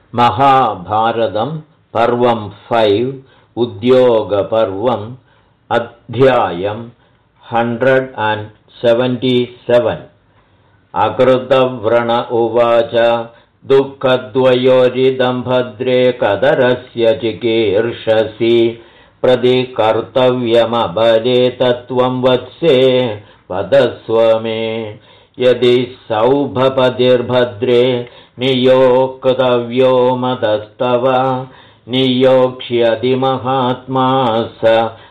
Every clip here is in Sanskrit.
महाभारतं पर्वं 5 उद्योगपर्वम् अध्यायं 177 अकृतव्रण उवाच दुःखद्वयोरिदं भद्रे कदरस्य चिकीर्षसि प्रतिकर्तव्यमबले तत्त्वं वत्से वदस्व मे यदि सौभपतिर्भद्रे नियोक्तव्यो मदस्तव नियोक्ष्यति महात्मा स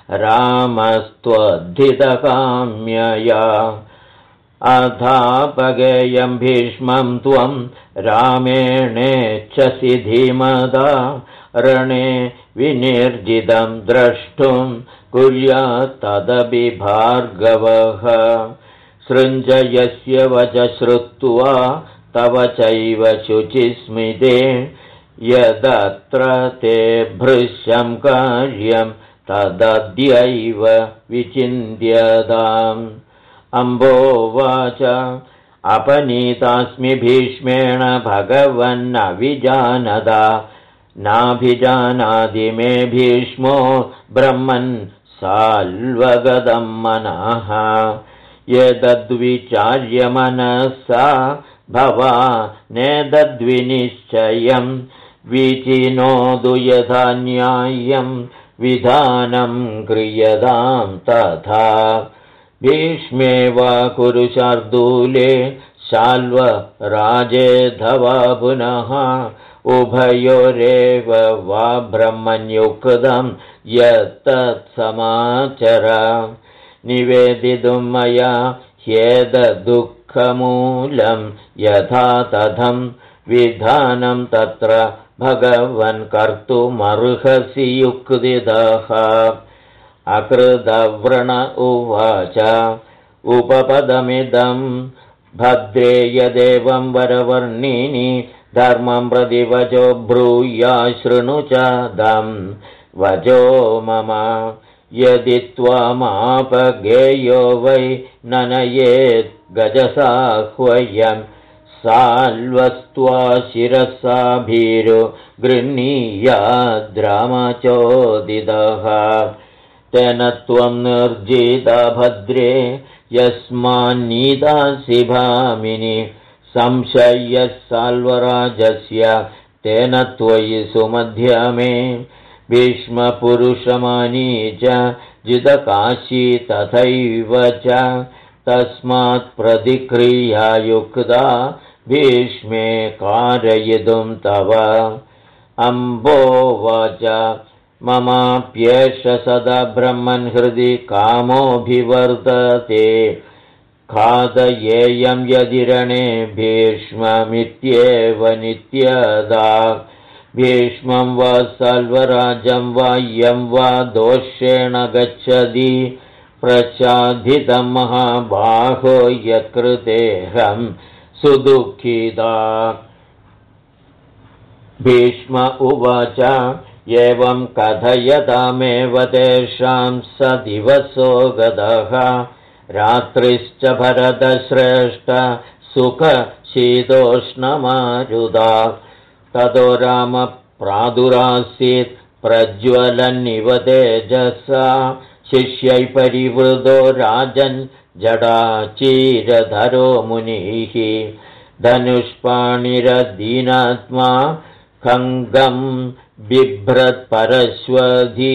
रामस्त्वद्धितकाम्यया अथापगेयं भीष्मं त्वं रामेणेच्छसि धीमदा रणे विनिर्जितं द्रष्टुं कुर्यात् तदपि भार्गवः सृञ्जयस्य वच श्रुत्वा तव चैव शुचिस्मिते यदत्र ते भृशं कार्यं तदद्यैव विचिन्त्यताम् अम्बोवाच अपनीतास्मि भीष्मेण भगवन्नविजानदा नाभिजानादि मे भीष्मो ब्रह्मन् साल्वगदं मनः एतद्विचार्य मनसा भवानेतद्विनिश्चयं विचिनोदु यथा न्याय्यं विधानं क्रियतां तथा भीष्मे वा कुरु शार्दूले शाल्वराजेऽथवा पुनः उभयोरेव वा ब्रह्मण्युक्तं यत्तत्समाचर निवेदितुं मया ह्येतदुःखमूलं यथा तथं विधानं तत्र भगवन् कर्तुमर्हसि युक्तितः अकृतव्रण उवाच उपपदमिदं भद्रे यदेवं वरवर्णिनि धर्मं प्रति वचो ब्रूया शृणु च दं वचो मम यदि त्वामापगेयो वै ननयेत् गजसाह्वयं साल्वस्त्वा शिरसा भीरो गृह्णीयाद्रामचोदितः तेन त्वं निर्जिता भद्रे यस्मान्नीतासि भामिनि संशय्यः साल्वराजस्य तेन त्वयि सुमध्यमे भीष्मपुरुषमानी च जितकाशी तथैव च तस्मात् प्रतिक्रियायुक्ता भीष्मे कारयितुं तव अम्बोवाच ममाप्येष सदा ब्रह्मन् हृदि कामोऽभिवर्तते खादयेयं यदि रणे भीष्ममित्येव नित्यदा भीष्मं वा साल्वराजं वा यं वा दोषेण गच्छति प्रसादितं महाबाहो यत्कृतेऽहं सुदुःखिता भीष्म उवाच एवं कथयतामेव तेषां स दिवसो गतः रात्रिश्च भरतश्रेष्ठ सुखशीतोष्णमारुदा ततो राम प्रादुरासीत् प्रज्वलन्निव तेजसा शिष्यै परिवृतो राजन् जडाचीरधरो मुनिः धनुष्पाणिरदीनात्मा खङ्गं बिभ्रत्परश्वधी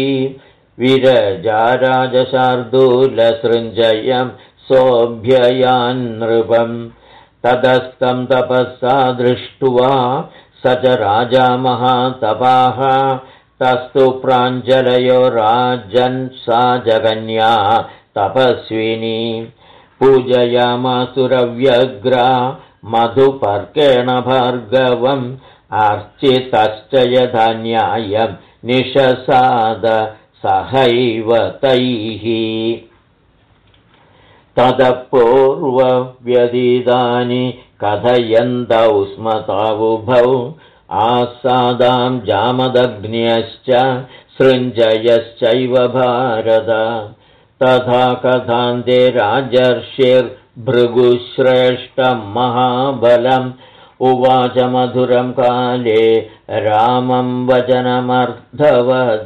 विरजाराजशार्दूलसृञ्जयं सोऽभ्ययान्नृपम् ततस्तं तपसा दृष्ट्वा स च राजा महातपाः तस्तु प्राञ्जलयो राजन् सा जगन्या तपस्विनी पूजयामासुरव्यग्रा मधुपर्केण भार्गवम् अर्चितश्च यथा न्यायं निशसाद सहैव तैः ततः पूर्वव्यतीतानि कथयन्तौ स्म तावुभौ आसादां जामदग्न्यश्च सृञ्जयश्चैव भारत तथा कथान्ते राजर्षिर्भृगुश्रेष्ठं महाबलम् उवाच मधुरं काले रामं वचनमर्थवद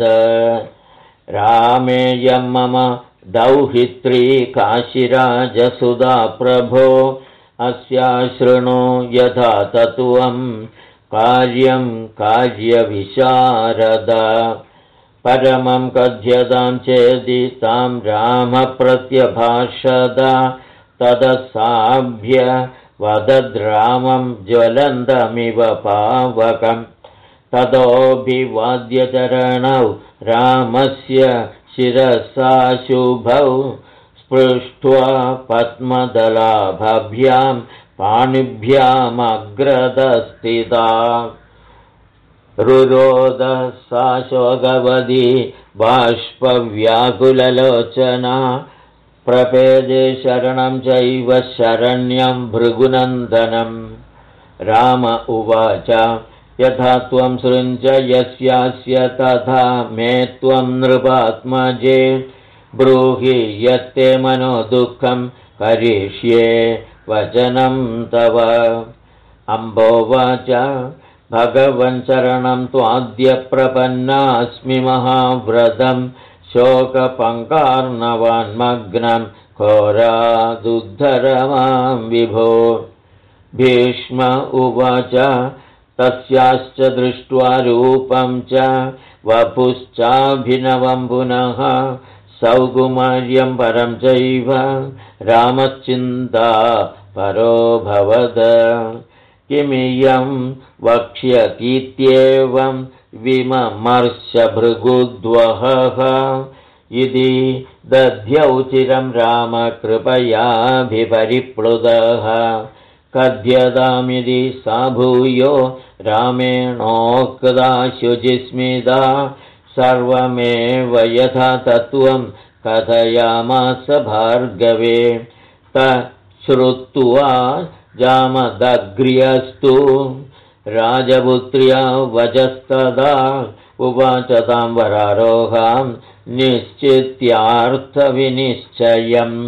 रामेयं मम दौहित्री काशीराजसुधा प्रभो अस्या शृणु यथा तत्त्वं कार्यं कार्यविशारद परमं कथ्यतां चेदि तां रामप्रत्यभाषद तदसाभ्य वदद्रामं ज्वलन्तमिव पावकम् ततोऽभिवाद्यचरणौ रामस्य शिरसा शुभौ स्पृष्ट्वा पद्मदलाभ्यां पाणिभ्यामग्रदस्थिता रुरोद सा शोकवती बाष्पव्याकुललोचना प्रपेदे शरणं चैव शरण्यं भृगुनन्दनं राम उवाच यथा त्वं सृञ्जयस्यास्य तथा मे त्वं नृपात्मजे ब्रूहि यत्ते मनो दुःखं करिष्ये वचनं तव अम्बोवाच भगवन् शरणं त्वाद्य प्रपन्नास्मि महाव्रतं शोकपङ्कार्णवान्मग्नं घोरादुद्धर मां विभो भीष्म उवाच तस्याश्च दृष्ट्वा रूपं च वपुश्चाभिनवं पुनः सौकुमार्यं परं चैव रामश्चिन्ता परोऽभवद किमियं वक्ष्यतीत्येवं विममर्शभृगुद्वहः इति दध्यौ चिरं रामकृपयाभिपरिप्लुतः कथ्यतामिति सा भूयो रामेणोक्ता शुचिस्मिता सर्वमेव यथा तत्त्वं कथयामास भार्गवे तच्छ्रुत्वा जामदग्र्यस्तु राजपुत्र्या वचस्तदा उवाच तां वरारोहां निश्चित्यार्थविनिश्चयम्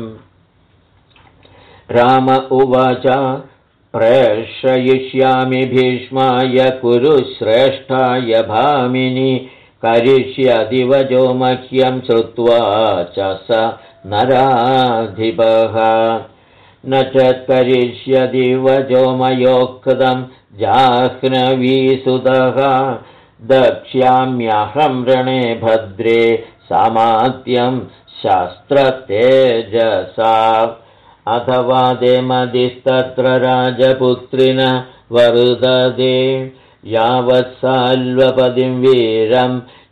राम उवाच प्रेषयिष्यामि भीष्माय कुरु श्रेष्ठाय भामिनि करिष्यति वचो मह्यं श्रुत्वा च स नराधिपः न च करिष्यति वचो मयोक्तं जाह्नवीसुतः दक्ष्याम्यहं रणे भद्रे सामात्यं शास्त्रतेजसा अथवा ते मदिस्तत्र राजपुत्रिन वरुदते यावत्साल्वपदिं वीरं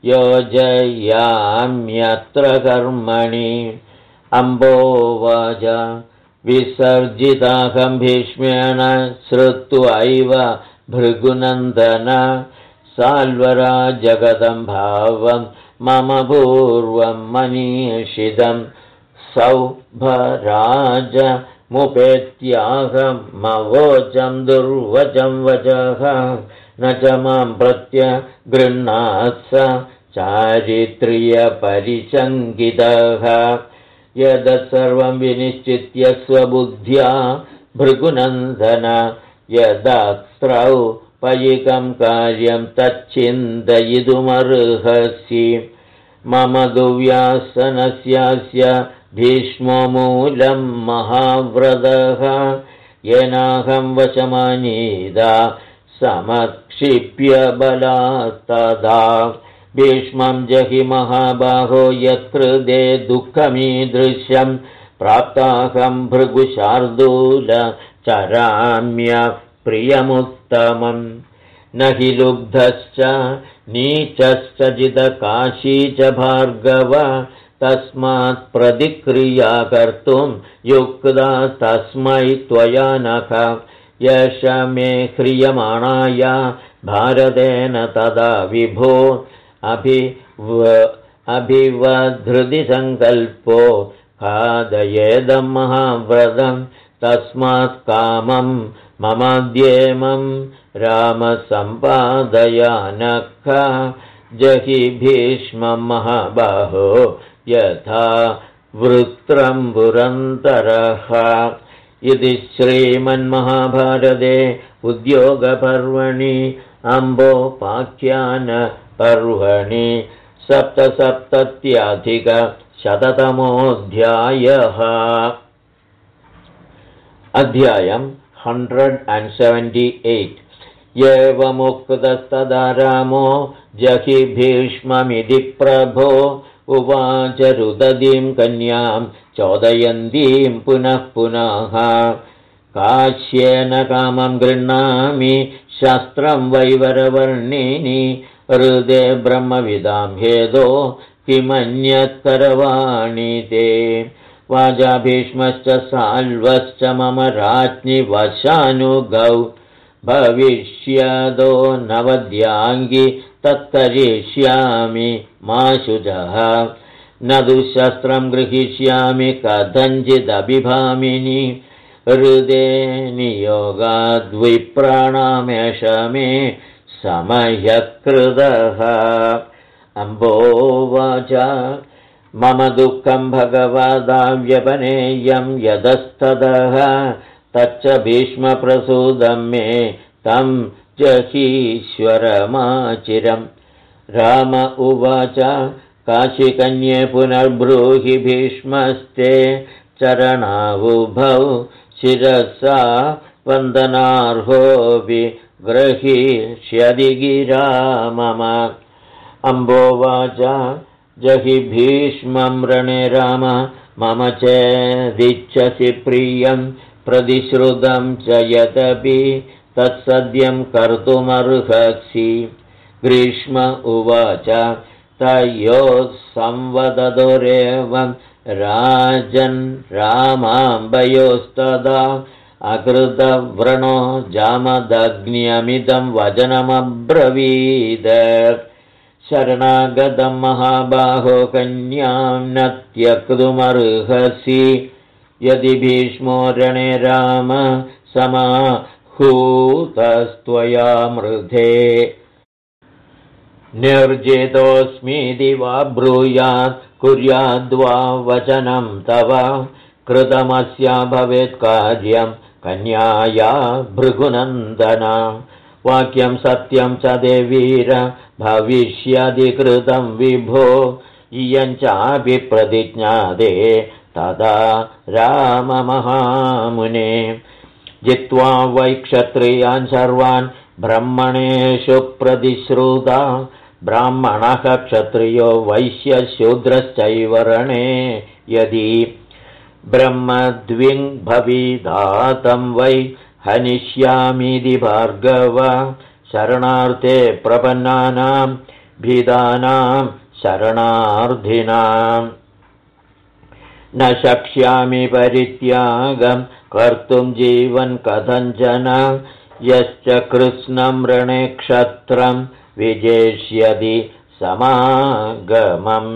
योजयाम्यत्र कर्मणि अम्बोवाच विसर्जिताहं भीष्मेण श्रुत्वैव भृगुनन्दन साल्वराजगतं भावं मम पूर्वं मनीषितं सौभराजमुपेत्याहं मवोचं दुर्वचं वचः न च मां प्रत्यगृह्णात् स चारित्र्यपरिशङ्कितः यदत्सर्वं विनिश्चित्य स्वबुद्ध्या भृगुनन्दन यदस्त्रौ पयिकं कार्यं तच्चिन्तयितुमर्हसि मम दुव्यासनस्यास्य भीष्मो मूलं महाव्रतः येनाहं वशमानीता समक्षिप्य बलात्तदा भीष्मं जहि महाबाहो यत्कृते दुःखमीदृश्यं प्राप्ताहं भृगुशार्दूल चराम्य प्रियमुत्तमं न हि लुब्धश्च नीचश्च जितकाशी च भार्गव तस्मात् प्रतिक्रिया कर्तुं युक्ता तस्मै त्वया नख यश मे ह्रियमाणाय भारतेन तदा विभो अभिवधृति सङ्कल्पो खादयेदं महाव्रतं तस्मात् कामं ममाद्येमं रामसम्पादयानख जहि भीष्मं महाबाहो यथा वृत्रं पुरन्तरः इति श्रीमन्महाभारते उद्योगपर्वणि अम्बोपाख्यानपर्वणि 77-शततमोऽध्यायः। अध्यायम् 178। एवमुक्तस्तदा रामो जहि भीष्ममिति प्रभो उवाच रुदतीं कन्यां चोदयन्तीं पुनः पुनः काश्येन कामं गृह्णामि शस्त्रं वैवरवर्णिनि हृदे ब्रह्मविदां हेदो किमन्यत्करवाणि ते वाजा भीष्मश्च साल्वश्च मम राज्ञि वशानुगौ भविष्यदो नवद्याङ्गि तत्करिष्यामि मा शुचः न दुःशस्त्रं गृहीष्यामि कथञ्चिदभिभामिनि हृदे नियोगाद्विप्राणामेष मे समयकृतः। अम्बोवाच मम दुःखं भगवदाव्यपनेयं यदस्ततः तच्च भीष्मप्रसूदं मे तं जहीश्वरमाचिरम्। राम उवाच काशिकन्ये पुनर्ब्रूहि भीष्मस्ते चरणावुभौ शिरसा वन्दनार्होऽपि ग्रहीष्यदि गिरा मम। अम्बोवाच जहि भीष्मं रणे राम मम चेदिच्छसि प्रियं प्रतिश्रुतं च यदपि तत्सद्यं कर्तुमर्हसि। ग्रीष्म उवाच तयोः संवदतोरेवं राजन् रामाम्बयोस्तदा अकृतव्रणो जामदग्न्यमिदं वचनमब्रवीद शरणागतं महाबाहो कन्यां न त्यक्तुमर्हसि यदि भीष्मो रणे राम समाहूतस्त्वया मृधे निर्जितोऽस्मीति वा ब्रूयात् कुर्याद्वा वचनं तव कृतमस्या भवेत् कार्यं कन्याया भृगुनन्दन वाक्यं सत्यं च देवीर भविष्यदि कृतं विभो इयं चापि प्रतिज्ञादे तदा राममहामुने जित्वा वै क्षत्रियान् सर्वान् ब्रह्मणेषु प्रतिश्रुता ब्राह्मणः क्षत्रियो वैश्यशूद्रश्चैव रणे यदि ब्रह्मद्विङ् भविदातं वै हनिष्यामीति भार्गव शरणार्थे प्रपन्नानां भीदानां शरणार्थिनाम् न शक्ष्यामि परित्यागं कर्तुं जीवन् कथञ्चन यश्च कृत्स्नं रणे क्षत्रं विजेष्यति समागमम्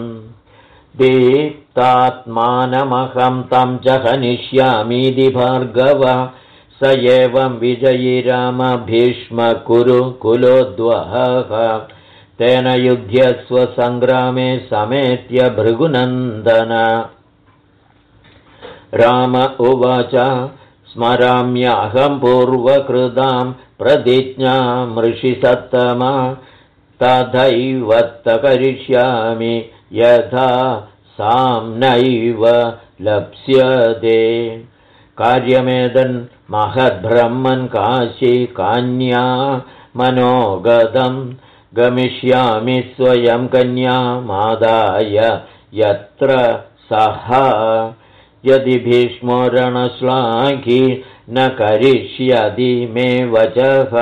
दीप्तात्मानमहं तं च हनिष्यामीति भार्गव स एवं विजयी राम भीष्म कुरु कुलोद्वहः तेन युध्यस्व सङ्ग्रामे समेत्य भृगुनन्दन। राम उवाच स्मराम्यहं पूर्वकृतां प्रतिज्ञां ऋषिसत्तमा तथैव करिष्यामि यथा साम्नैव लप्स्यते कार्यमेदन् महद्ब्रह्मन् काशी कान्या मनोगतं गमिष्यामि स्वयं कन्यामादाय यत्र सः यदि भीष्मो रणश्लाघी न करिष्यति मे वचः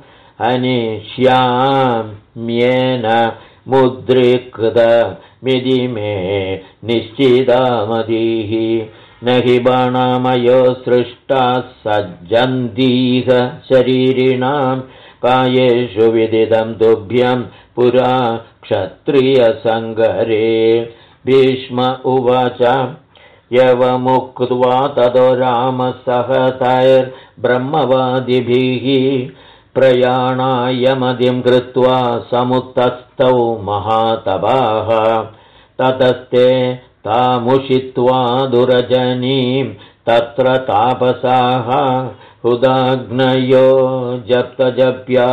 हनिष्याम्येन मुद्रीकृतमिति मे निश्चितामतिः न हि बाणामयो सृष्टाः सज्जन्तीह शरीरिणां कायेषु विदितं तुभ्यं पुरा क्षत्रियसङ्गरे। भीष्म उवाच यवमुक्त्वा ततो रामः सहतैर्ब्रह्मवादिभिः प्रयाणाय मतिं कृत्वा समुत्तस्थौ महातपाः ततस्ते तामुषित्वा दुरजनीं तत्र तापसाः हुदाग्नयो जप्तजप्या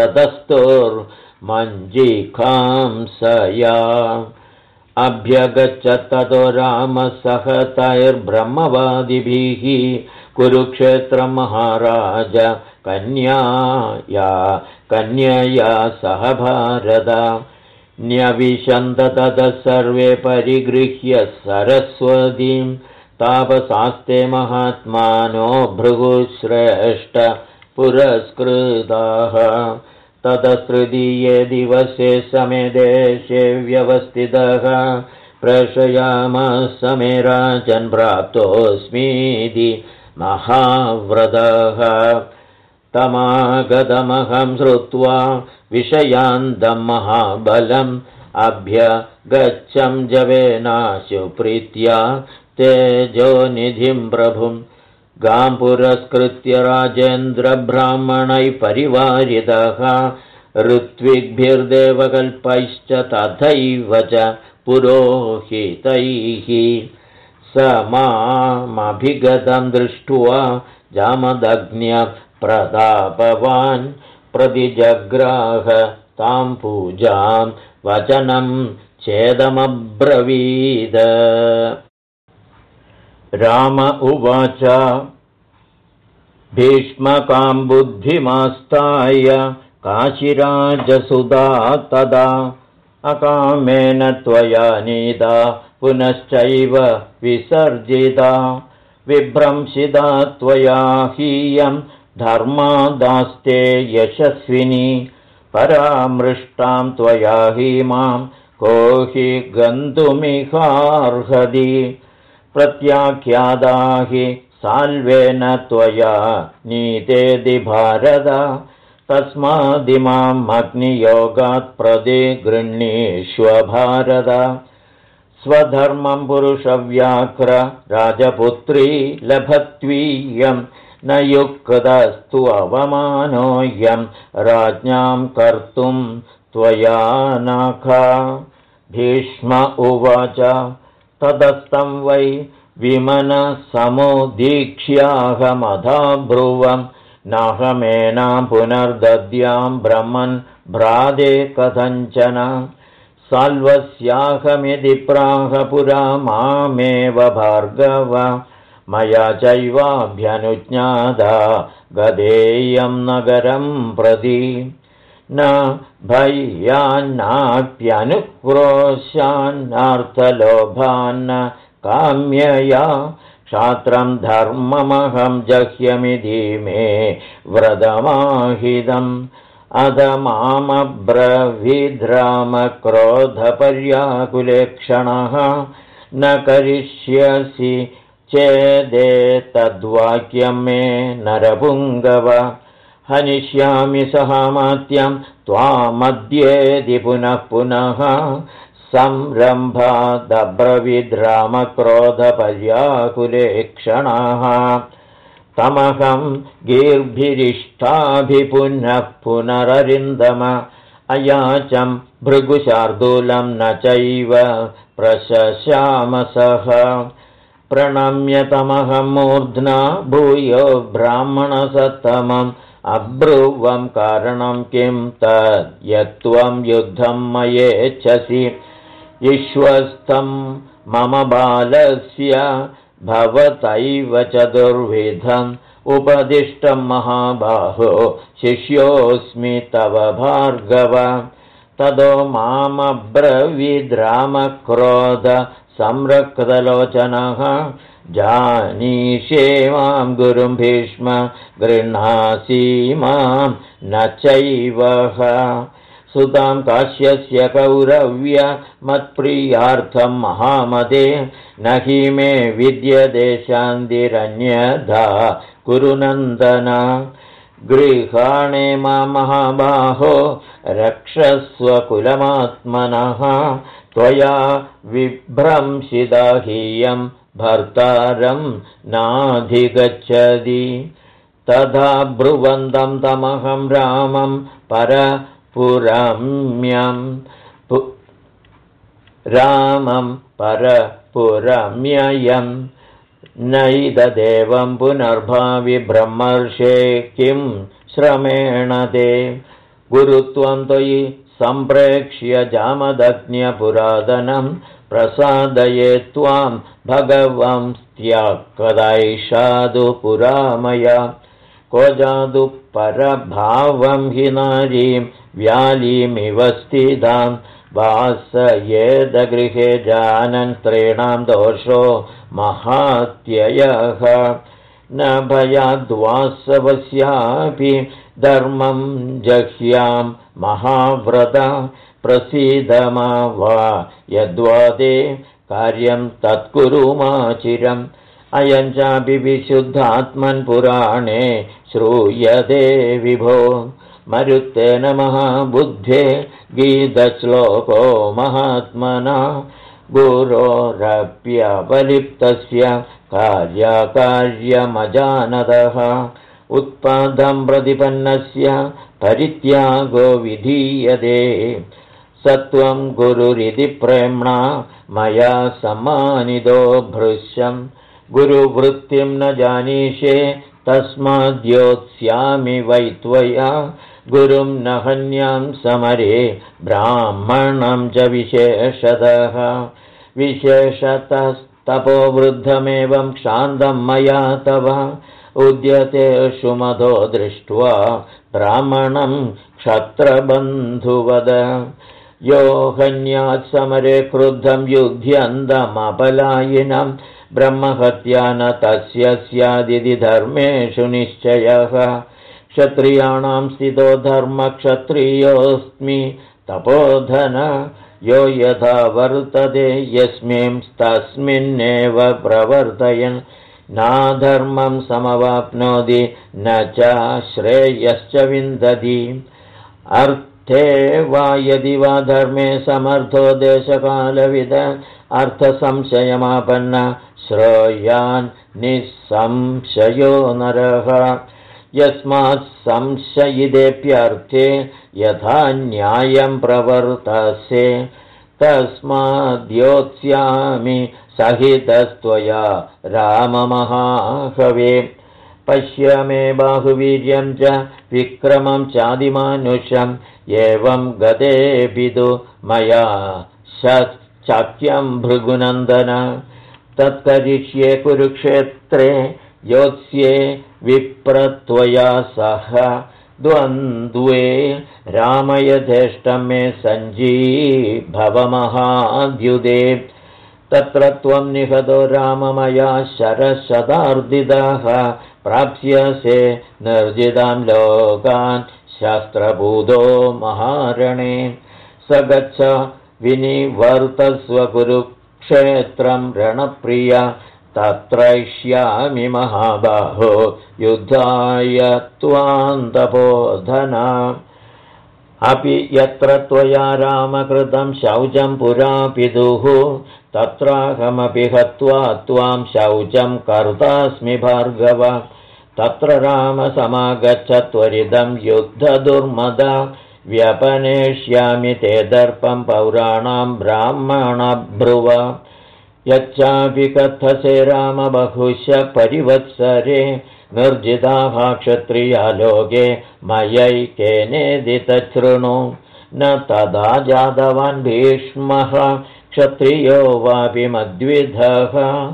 प्रतस्तोर्मञ्जिखांसया अभ्यगच्छ ततो रामः सहतैर्ब्रह्मवादिभिः कुरुक्षेत्रमहाराज कन्यया सह भारत न्यविशन्त ततः सर्वे परिगृह्य सरस्वतीं तापसास्ते महात्मानो भृगुश्रेष्ठ पुरस्कृताः ततस्तृतीये दिवसे समे देशे व्यवस्थितः प्रशयामः समे राजन् प्राप्तोऽस्मीति महाव्रतः तमागतमहं श्रुत्वा विषयान्तं महाबलम् अभ्यगच्छं जवेनाशु प्रीत्या तेजोनिधिं प्रभुं गां पुरस्कृत्य राजेन्द्रब्राह्मणैः परिवारितः ऋत्विग्भिर्देवकल्पैश्च तथैव च पुरोहितैः स मामभिगतं दृष्ट्वा जामदग्न्यप्रतापवान् प्रतिजग्राह तां पूजां वचनं चेदमब्रवीद राम उवाच भीष्मकां बुद्धिमास्ताय काशिराजसुधा तदा अकामेन त्वया नीता पुनश्चैव विसर्जिता विभ्रंशिता त्वया हीयं धर्मादास्ते यशस्विनी परामृष्टां त्वया हीमां को हि गन्तुमिहार्हति प्रत्याख्याता हि साल्वेन त्वया नीतेति भारत तस्मादिमाम् अग्नियोगात् प्रतिगृह्णीष्व भारत स्वधर्मं पुरुषव्याघ्र राजपुत्री लभत्वीयं न युक्तस्तु अवमानोऽयं राज्ञां कर्तुं त्वया नखा भीष्म उवाच तदस्तं वै विमनसमुदीक्ष्याहमधाब्रुवं नाहमेनां पुनर्दद्यां ब्रह्मन् भ्राते कथञ्चन साल्वस्याहमिति प्राह पुरा मामेव भार्गव मया चैवाभ्यनुज्ञाता गदेयं नगरं प्रति न भय्यान्नाप्यनुक्रोशान्नार्थलोभान्न काम्यया क्षात्रं धर्ममहं जह्यमिति मे व्रतमाहितम् अध मामब्रवीद्रामक्रोधपर्याकुलेक्षणः न करिष्यसि चेदेतद्वाक्यं मे नरपुङ्गव हनिष्यामि सहामात्यं त्वामद्येति पुनः पुनः संरम्भादब्रवीद्रामक्रोधपर्याकुलेक्षणः तमहं गीर्भिरिष्टाभिपुनः पुनररिन्दम अयाचं भृगुशार्दूलं न चैव प्रशशामसः प्रणम्य तमहं मूर्ध्ना भूयो ब्राह्मणसत्तमम् अब्रुवं कारणं किं तद्यत्वं युद्धं मयेच्छसि विश्वस्तं मम बालस्य भवतैव चतुर्विधम् उपदिष्टं महाबाहो शिष्योऽस्मि तव भार्गव ततो मामब्रवीद्रामक्रोध संरक्तलोचनः जानीषे मां गुरुं भीष्म गृह्णासि मां न चैवः सुतां काश्यस्य कौरव्य मत्प्रियार्थं महामते न हि मे विद्यते शान्तिरन्यथा कुरु नन्दन गृहाणे मां महाबाहो रक्षस्व कुलमात्मनः त्वया विभ्रंशिता हीयं भर्तारं नाधिगच्छति तथा ब्रुवन्तं तमहं रामं परपुरम्ययं नैतदेवं पुनर्भावि ब्रह्मर्षे किं श्रमेण ते गुरुत्वं त्वयि सम्प्रेक्ष्य जामदग्न्यपुरातनं प्रसादये त्वां भगवंस्त्यकदैषादु पुरामया को जादु परभावं हि नारीं व्यालीमिव स्थितां वासयेदगृहे जानन् स्त्रीणां दोषो महात्ययः न भयाद्वासवस्यापि धर्मं जह्यां महाव्रता प्रसीदमा वा यद्वा ते कार्यं तत्कुरुमाचिरम् अयं चापि विशुद्धात्मन् पुराणे श्रूयते विभो मरुत्तेन महाबुद्धे गीतश्लोको महात्मना गुरोरप्यपलिप्तस्य कार्याकार्यमजानतः उत्पादं प्रतिपन्नस्य परित्यागो विधीयते सत्वं गुरुरिति प्रेम्णा मया सम्मानितो भृश्यम् गुरुवृत्तिं न जानीषे तस्माद्योत्स्यामि वै त्वया गुरुं न हन्यां समरे ब्राह्मणं च विशेषतः विशेषतस्तपोवृद्धमेवं क्षान्तं मया तव उद्यतेषु मधो दृष्ट्वा ब्राह्मणं क्षत्रबन्धुवद यो हन्यात् समरे क्रुद्धं युध्यन्तमपलायिनं ब्रह्महत्या न तस्य स्यादिति धर्मेषु निश्चयः क्षत्रियाणां स्थितो धर्मक्षत्रियोऽस्मि तपोधन यो यथा वर्तते यस्मिंस्तस्मिन्नेव प्रवर्तयन् नाधर्मं समवाप्नोति न च श्रेयश्च विन्दति अर्थे वा यदि वा धर्मे समर्थो देशकालविद अर्थसंशयमापन्न श्रेयान् निःसंशयो नरः यस्मात् संशयितेऽप्यर्थे यथा न्यायं प्रवर्तसे तस्माद्योत्स्यामि सहितस्त्वया राममहाहवे पश्य मे बाहुवीर्यं च विक्रमं चादिमानुषम् एवं गतेऽपितु मया शक्यं भृगुनन्दन तत्करिष्ये कुरुक्षेत्रे योत्स्ये विप्रत्वया सह द्वन्द्वे रामयथेष्टं मे सञ्जीभवमहाद्युदे तत्र त्वं निहतो राममया शरशतार्दितः प्राप्स्यसे निर्जितां लोकान् शस्त्रभूतो महारणे स गच्छ विनिवर्तस्व कुरुक्षेत्रं रणप्रिय तत्रैष्यामि महाबाहो युद्धाय त्वां तपोधना अपि यत्र त्वया रामकृतं शौचं पुरा पितुः तत्राहमपि हत्वा त्वां शौचं कर्तास्मि भार्गव तत्र रामसमागच्छ त्वरितं युद्धदुर्मदा व्यपनेष्यामि ते दर्पं पौराणां ब्राह्मणभ्रुव यच्चापि कथसे राम बहुश परिवत्सरे निर्जिताः क्षत्रिया लोके मयैकेनेदि तच्छृणु न तदा जातवान् भीष्मः क्षत्रियो वापि मद्विधः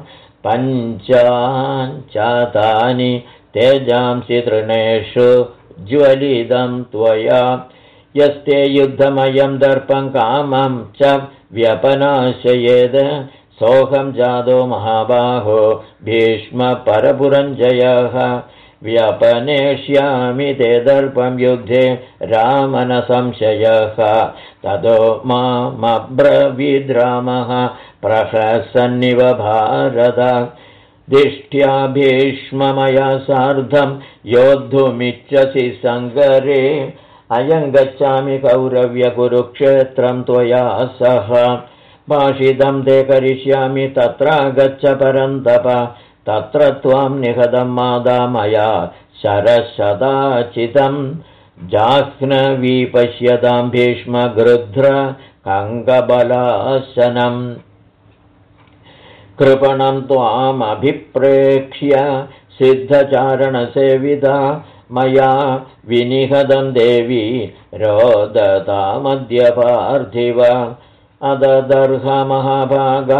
पञ्चानि तेजांसि तृणेषु ज्वलितं त्वया यस्ते युद्धमयं दर्पं कामं च व्यपनाशयेद सोऽहं जातो महाबाहो भीष्मपरपुरञ्जयः व्यपनेष्यामि ते दर्पं युद्धे रामन संशयः ततो मामब्रवीद्रामः प्रहसन्निव भारत दिष्ट्या भीष्ममया सार्धं योद्धुमिच्छसि सङ्गरे अयं गच्छामि कौरव्य कुरुक्षेत्रं त्वया सह भाषितं ते करिष्यामि तत्र गच्छ परन्तप तत्र त्वां निहतं मादा मया शरशताचितं जाह्नवी पश्यतां भीष्म गृध्र कङ्गबलासनम् कृपणं त्वामभिप्रेक्ष्य सिद्धचारणसेविता मया विनिहतं देवी रोदतामद्य पार्थिव अददर्हमहाभागा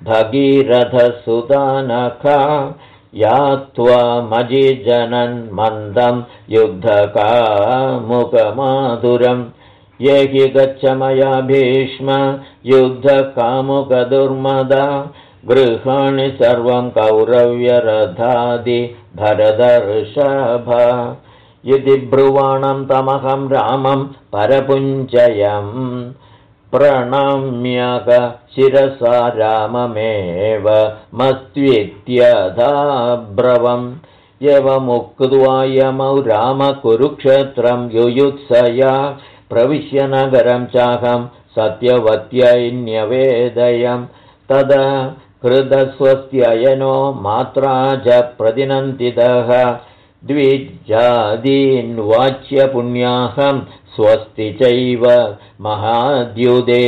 भगीरथसुतानखा या त्वमजिजनन्मन्दं युद्धकामुकमाधुरं ये हि गच्छ मया भीष्म युद्धकामुकदुर्मदा गृहाणि सर्वं कौरव्यरथादि भरदर्षभ यदि ब्रुवाणं तमहं रामं परपुञ्जयम् प्रणम्यक शिरसा राममेव मस्त्वित्यधाब्रवम् एवमुक्त्वा यमौ रामकुरुक्षेत्रं युयुत्सया प्रविश्य नगरं चाहं सत्यवत्यै न्यवेदयम् तदा कृतस्वस्त्ययनो मात्रा च प्रतिनन्दितः द्विजादीन्वाच्य पुण्याहं स्वस्ति चैव महाद्युदे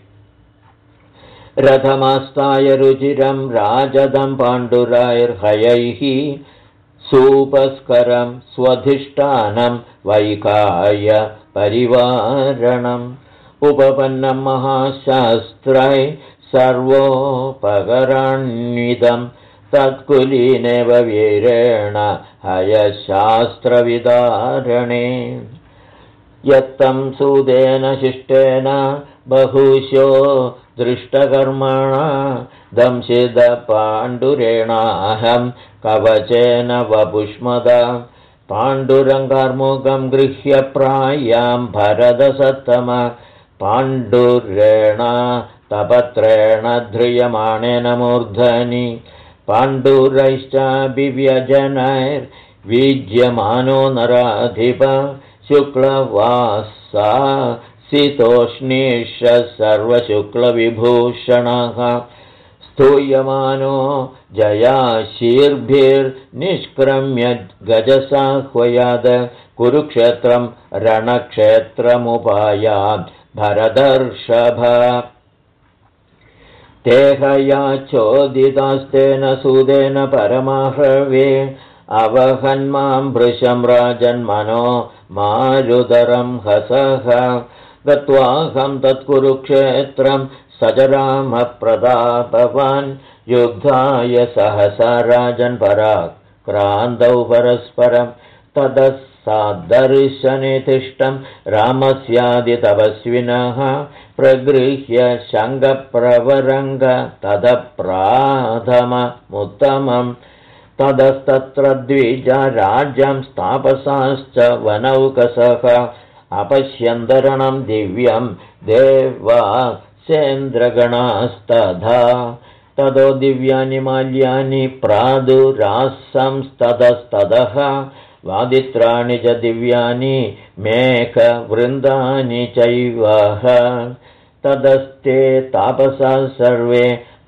रथमास्ताय रुचिरं राजदं पाण्डुराैर्हयैः सूपस्करं स्वधिष्ठानं वैखाय परिवारणम् उपपन्नं महाशास्त्रै सर्वोपकरान्वितं तत्कुलीनेव वीरेण हयशास्त्रविदारणे यत्तं सूदेन शिष्टेन बहुशो दृष्टकर्मणा दंशितपाण्डुरेणाहं कवचेन वपुष्मदा पाण्डुरङ्गार्मुकं गृह्य प्रायां भरतसत्तम पाण्डुरेण तपत्रेण ध्रियमाणेन मूर्धनि पाण्डुरैश्चाभिव्यजनैर्वीज्यमानो नराधिप शुक्लवासा शीतोष्णीष सर्वशुक्लविभूषणः स्तूयमानो जयाशीर्भिर्निष्क्रम्य गजसाह्वयाद कुरुक्षेत्रं रणक्षेत्रमुपायात् भरदर्षभ तेहया चोदितास्तेन सूदेन परमाहवे अवहन्मां भृशं राजन्मनो मारुदरं हसः गत्वाहं तत्कुरुक्षेत्रं सजरामप्रतापवान् युद्धाय सहसा राजन् पराक्रान्तौ परस्परं ततः सादर्शनेतिष्ठं रामस्यादितपस्विनः प्रगृह्य शङ्खप्रवरङ्ग तदप्राथममुत्तमम् ततस्तत्र द्विजा राज्यं तापसाश्च वनौकसः अपश्यन्तरणं दिव्यं देवासेन्द्रगणास्तथा ततो दिव्यानि माल्यानि प्रादुरासंस्ततस्ततः वादित्राणि च दिव्यानि मेघवृन्दानि चैव ततस्ते तापसाः सर्वे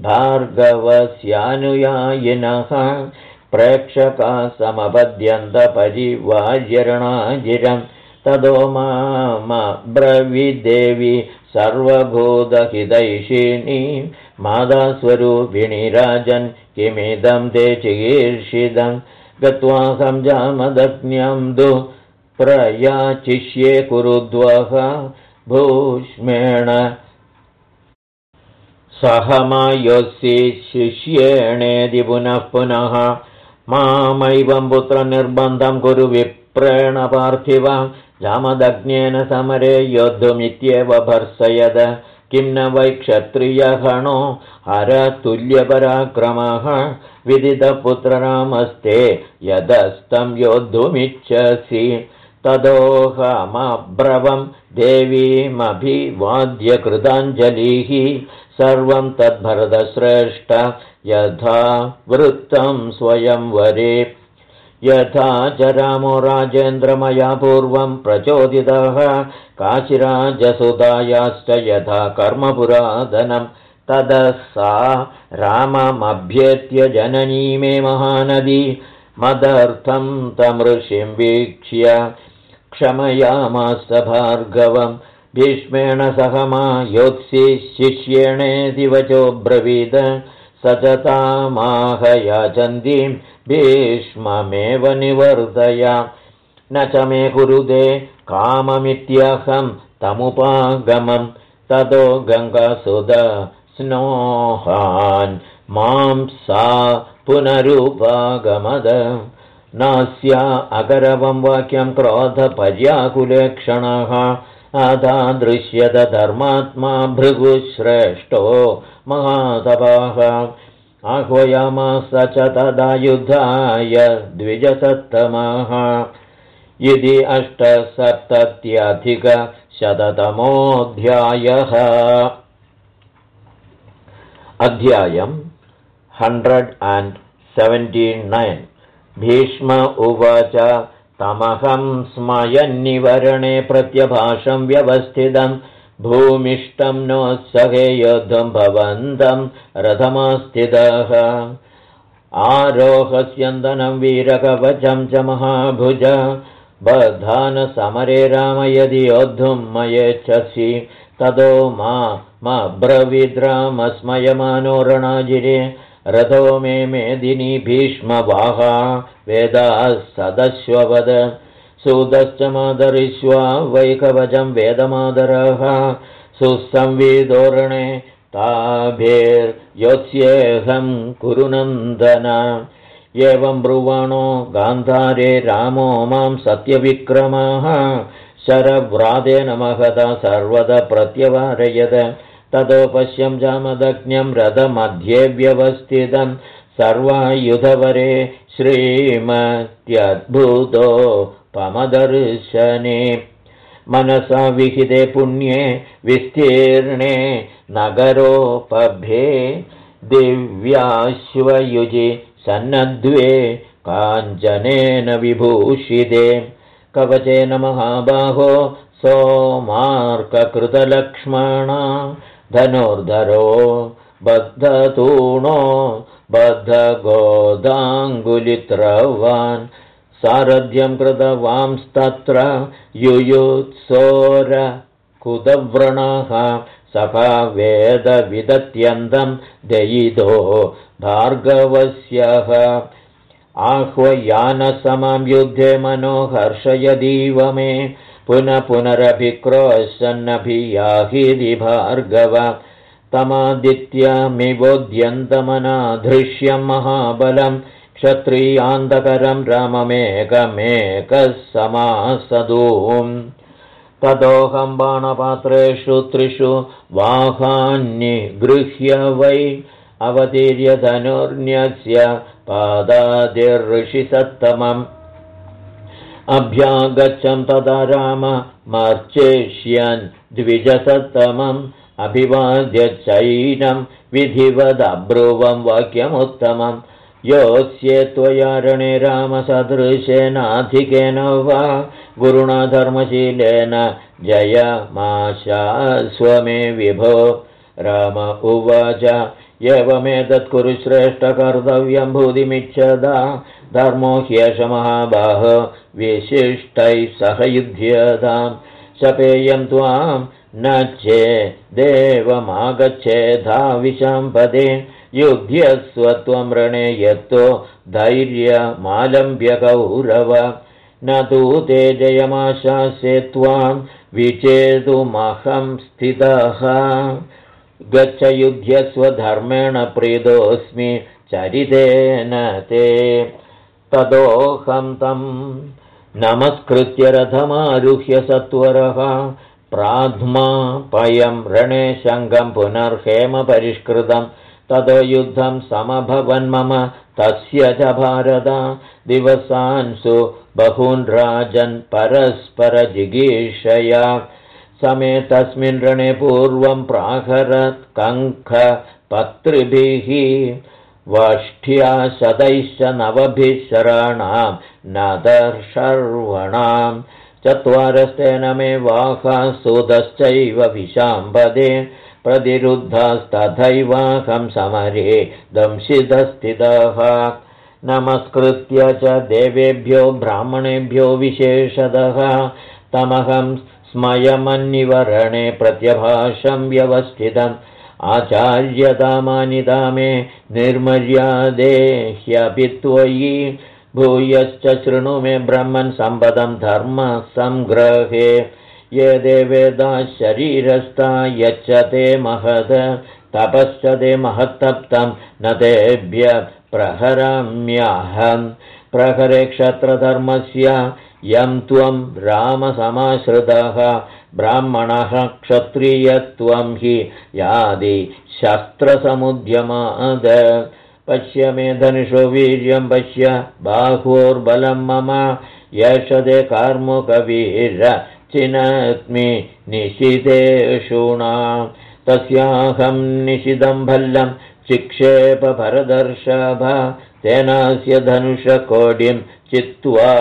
भार्गवस्यानुयायिनः प्रेक्षका समपद्यन्त परिवार्यरणाजिरं ततो मामब्रवीद्देवी सर्वभूतहितैषिणी मादास्वरूपिणी राजन् किमिदं ते चिकीर्षितं गत्वाहं जामदग्न्यं प्रयाचिष्ये कुरुद्वः भूष्मेण सहमायोऽसि शिष्येणेति पुनः पुनः मामैवं पुत्रनिर्बन्धं कुरु विप्रेण पार्थिव जामदग्न्येन समरे योद्धुमित्येव भर्सयद किं न वै क्षत्रियगणो हरतुल्यपराक्रमः विदितपुत्ररामस्ते यदस्तं योद्धुमिच्छसि तदोहमब्रवं देवीमभिवाद्य कृताञ्जलिः सर्वं तद्भरतश्रेष्ठ यथा वृत्तं स्वयंवरे यथा च रामो राजेन्द्रमया पूर्वं प्रचोदितः काशिराजसुतायाश्च यथा कर्मपुरातनं ततः सा राममभ्येत्य जननी मे महानदी मदर्थं तमृषिं वीक्ष्य क्षमयामास भार्गवं भीष्मेण सह मा योत्सि शिष्येणेति वचोब्रवीद स च तामाहयाचन्तीं भीष्ममेव निवर्तय न च मे कुरुदे काममित्यहं तमुपागमं ततो गङ्गासुद स्नोहान् मां सा पुनरुपागमद नास्या अकरवं वाक्यं क्रोधपर्याकुलेक्षणः अधा दृश्यत धर्मात्मा भृगुश्रेष्ठो महातपः आह्वयामास च तदा युद्धाय द्विजसत्तमः इति 870-शततमोऽध्यायः अध्यायम् 179 भीष्म उवाच तमहं स्मयन्निवरणे प्रत्यभाषं व्यवस्थितं भूमिष्ठं नोत्सहे योद्धुं भवन्तं रथमास्थितः आरोहस्यन्दनं वीरकवचं च महाभुज बधानसमरे राम यदि योद्धुं मयेच्छसि ततो माब्रवीद्रामस्मयमानो रणाजिरे रथो मे मेदिनी भीष्मवाहा वेदाः सदश्ववद सूदश्च मादरिष्वा वैकवचं वेदमादरः सुसंविदोरणे ताभिर्योत्स्येऽहं कुरु नन्दन एवं ब्रुवाणो गान्धारे रामो मां सत्यविक्रमः शरव्रातेन महता सर्वदा प्रत्यवारयत ततो पश्यं जामदग्न्यं रथमध्ये व्यवस्थितं सर्वायुधवरे श्रीमत्यद्भुतो पमदर्शने मनसा विहिते पुण्ये विस्तीर्णे नगरोपभे दिव्याश्वयुजि सन्नद्वे काञ्चनेन विभूषिते कवचेन महाबाहो सोमार्ककृतलक्ष्मणा धनुर्धरो बद्धतूणो बद्धगोदाङ्गुलित्रवान् सारथ्यं कृतवांस्तत्र युयुत्सोरकुतव्रणः सखा वेदविदत्यन्तं दयितो भार्गवस्यः आह्वयानसमां युद्धे मनोहर्षयदीव मे पुनः पुनरभिक्रोशन्नभियाहीति भार्गव तमादित्यमिवोद्यन्तमनाधृष्यं महाबलं क्षत्रियान्तकरं राममेकमेकः समासदूं ततोऽहं बाणपात्रेषु त्रिषु वाहान्निगृह्य वै अवतीर्य धनुर्न्यस्य पादादिर्षिसत्तमम् अभ्यागच्छं तदा राम मर्चेष्यन् द्विजसत्तमम् अभिवाद्य चैनं विधिवदब्रुवं वाक्यमुत्तमं योत्स्ये त्वया रणे रामसदृशेनाधिकेन वा गुरुणा धर्मशीलेन जयमाशास्वमे विभो राम उवाच एवमेतत् कुरु श्रेष्ठकर्तव्यं भूतिमिच्छदा धर्मो ह्येष महाबाह विशिष्टैः सह युध्यतां शपेयं त्वां न चेदेवमागच्छेधा विशाम्पदे युध्यस्व त्वं रणे यत्तो धैर्यमालम्ब्य कौरव न तु ते जयमाशास्ये त्वां विचेतुमहं स्थितः गच्छ युध्यस्व धर्मेण प्रीतोऽस्मि चरितेन ते तदोऽहं तं नमस्कृत्य रथमारुह्य सत्वरः प्राध्मा पयं रणे शङ्खं पुनर्हेम परिष्कृतं ततो युद्धं समभवन्मम तस्य च भारत दिवसान्सु बहून् राजन् परस्परजिगीषया समे तस्मिन् रणे पूर्वं प्राहरत् कङ्खपत्रिभिः वष्ठ्या शतैश्च नवभिः शराणां नदर्शर्वणां चत्वारस्तेन मे वाहाः सुतश्चैव विशाम्पदे प्रतिरुद्धास्तथैवाहं समरे दंशितस्थितः नमस्कृत्य च देवेभ्यो ब्राह्मणेभ्यो विशेषतः तमहं स्मयमन्निवरणे प्रत्यभाषं व्यवस्थितम् आचार्यतामानिता मे निर्मर्यादे ह्यपि त्वयि भूयश्च शृणु मे ब्रह्मन् सम्पदं धर्मसंग्रहे ये देवेदा शरीरस्था यच्चते महद तपश्च ते महत्तप्तं न तेभ्य प्रहराम्यहं प्रहरे क्षत्रधर्मस्य यं त्वं रामसमाश्रितः ब्राह्मणः क्षत्रियत्वं हि यादि शस्त्रसमुद्यमाद पश्य मे धनुषो वीर्यं पश्य बाह्वोर्बलं मम यश ते कार्मुकवीर चिनत्मि निशितेषुणा तस्याहं निशितं भल्लं चिक्षेपभरदर्शभ तेनास्य धनुषकोटिं चित्वा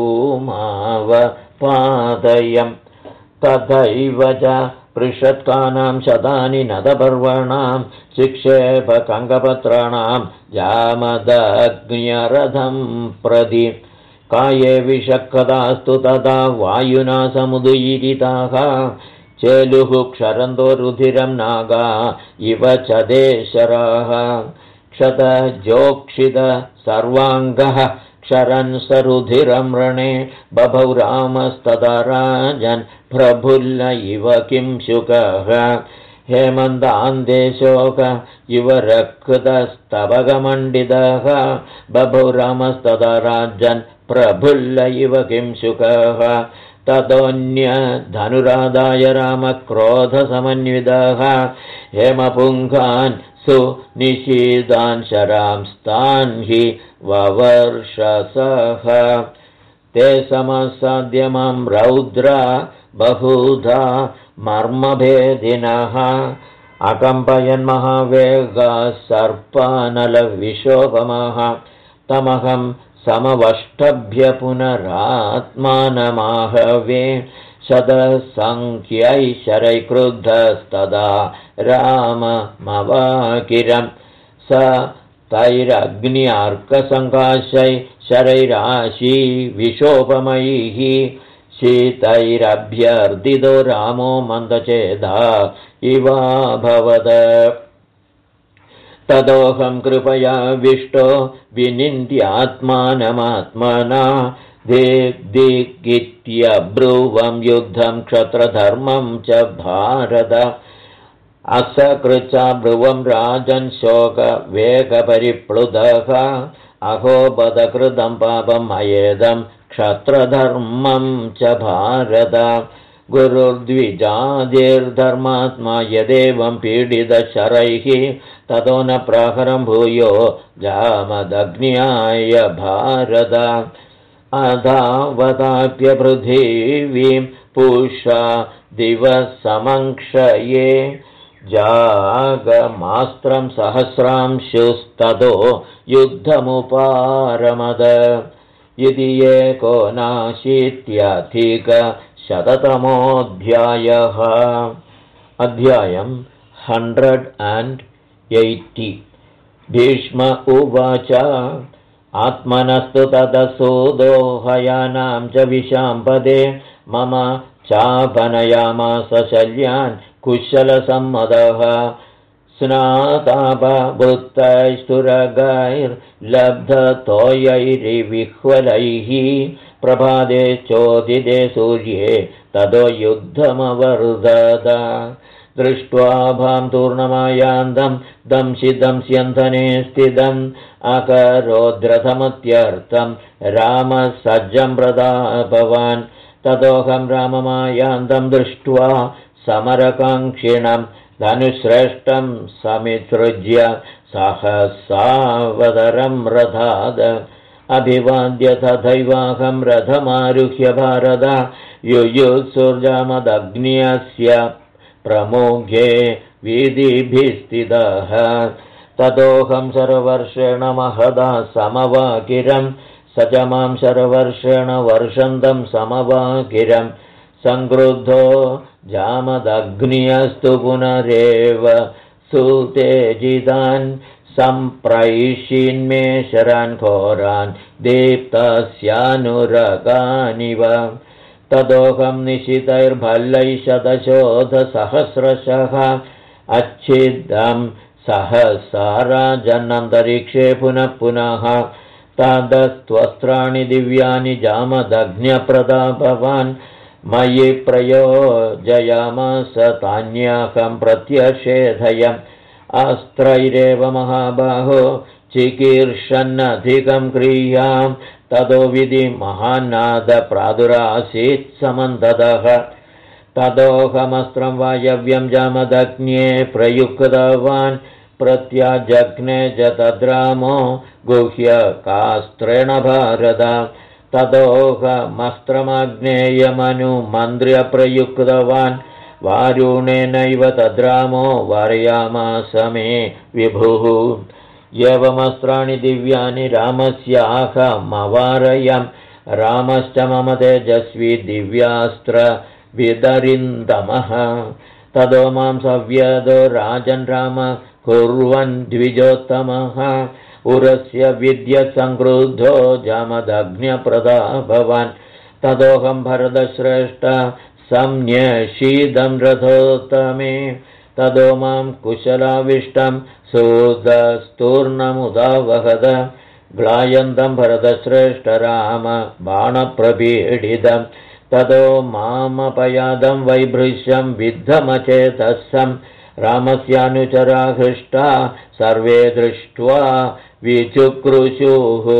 भूमावपादयम् तथैव च पृषत्कानां शतानि नदपर्वणां चिक्षेपकङ्कपत्राणां जामदग्न्यरथं प्रति काये विषक्कदास्तु तदा वायुना समुदीरिताः चेलुः क्षरन्तो रुधिरं नागा इव च देशराः क्षतजोक्षित सर्वाङ्गः क्षरन् सरुधिरं रणे बभौ रामस्तदा राजन् प्रफुल्ल इव किंशुकः हेमन्तान्ते शोक इव रक्तस्तबकमण्डितः बभौ रामस्तदा राजन् प्रफुल्ल इव किंशुकः ततोऽन्यधनुरादाय रामक्रोधसमन्वितः हेमपुङ्खान् सुनिशीतान् शरांस्तान् हि ववर्षसः ते समसाध्यमां रौद्रा बहुधा मर्मभेदिनः अकम्पयन्महावेगाः सर्पानलविशोपमः तमहं समवष्टभ्य पुनरात्मानमाहवे शतसङ्ख्यैशरैक्रुद्धस्तदा राममवाकिरं स तैरग्न्यार्कसङ्काशै शरैराशी विशोपमैः शीतैरभ्यर्दितो रामो मन्दचेदा इवाभवद तदोऽहं कृपया विष्टो विनिन्द्यात्मानमात्मना दिग्दिगित्यब्रुवं युद्धं क्षत्रधर्मं च भारत असकृचा ब्रुवं राजन् शोकवेगपरिप्लुतः अहो बदकृतं पापं मयेदं क्षत्रधर्मं च भारत गुरुर्द्विजादिर्धर्मात्मा यदेवं पीडितशरैः ततो न प्राहरं भूयो जामदग्न्याय भारत अधावदाप्य पृथिवीं पूषा दिवसमङ्क्षये जागमास्त्रं सहस्रांशुस्ततो युद्धमुपारमद इति एकोनाशीत्यधिकशततमोऽध्यायः अध्यायं 180 भीष्म उवाच आत्मनस्तु ततसूदोहयानां च विशाम्पदे मम चापनयामास शल्यान् कुशलसम्मदः स्नातापबुद्धैस्तुरगैर्लब्धतोयैरिविह्वलैः प्रभाते चोदिते सूर्ये ततो युद्धमवर्धत दृष्ट्वा भां तूर्णमायान्तं दंशितं स्यन्धने स्थितम् अकरोद्रथमत्यर्थं रामः सज्जं प्रतापवान् ततोऽहं राममायान्तं दृष्ट्वा समरकाङ्क्षिणं धनुश्रेष्ठं समित्सृज्य सहसावतरं रथाद अभिवाद्य तथैवाहं रथमारुह्य भारत युयुत्सुर्जामदग्न्यस्य प्रमुखे वीदिभिस्थितः ततोऽहं शरवर्षेण महदा समवाकिरं स च मां शरवर्षेण वर्षन्तं समवाकिरं संक्रुद्धो जामदग्न्यस्तु पुनरेव सुतेजितान् सम्प्रैषीन्मे शरान् घोरान् दीप्तस्यानुरगानिव ततोऽहं निशितैर्भल्लैः शतशोधसहस्रशः अच्छिद्दं सहसा राजन्नन्तरिक्षे पुनः पुनः तदस्त्वस्त्राणि दिव्यानि जामदग्न्यप्रदाभवान् मयि प्रयोजयामास तान्याहं प्रत्यषेधयम् अस्त्रैरेव महाबाहो चिकीर्षन्नधिकं क्रियां ततो विधि महान्नादप्रादुरासीत् समन्ततः तदोहमस्त्रं वायव्यं जामदग्न्ये प्रयुक्तवान् प्रत्याजग्ने च तद्रामो गुह्यकास्त्रेण भारत तदोहमस्त्रमग्नेयमनुमन्त्र्य प्रयुक्तवान् वारुणेनैव तद्रामो वारयामास मे विभुः एवमस्त्राणि दिव्यानि रामस्याहमवारयं रामश्च मम तेजस्वी दिव्यास्त्रविदरिन्दमः ततो मां सव्यदो राजन् राम कुर्वन् द्विजोत्तमः उरस्य विद्यसङ्क्रुद्धो जामदग्न्यप्रदाभवान् तदोहं भरतश्रेष्ठ संन्यशीदं रथोत्तमे ततो मां कुशलाविष्टं सुदस्तूर्णमुदावहद ग्लायन्तं भरतश्रेष्ठ राम बाणप्रपीडितं ततो मामपयादं वैभृश्यं विद्धमचेतसं रामस्यानुचरा हृष्टा सर्वे दृष्ट्वा विचुक्रुशुः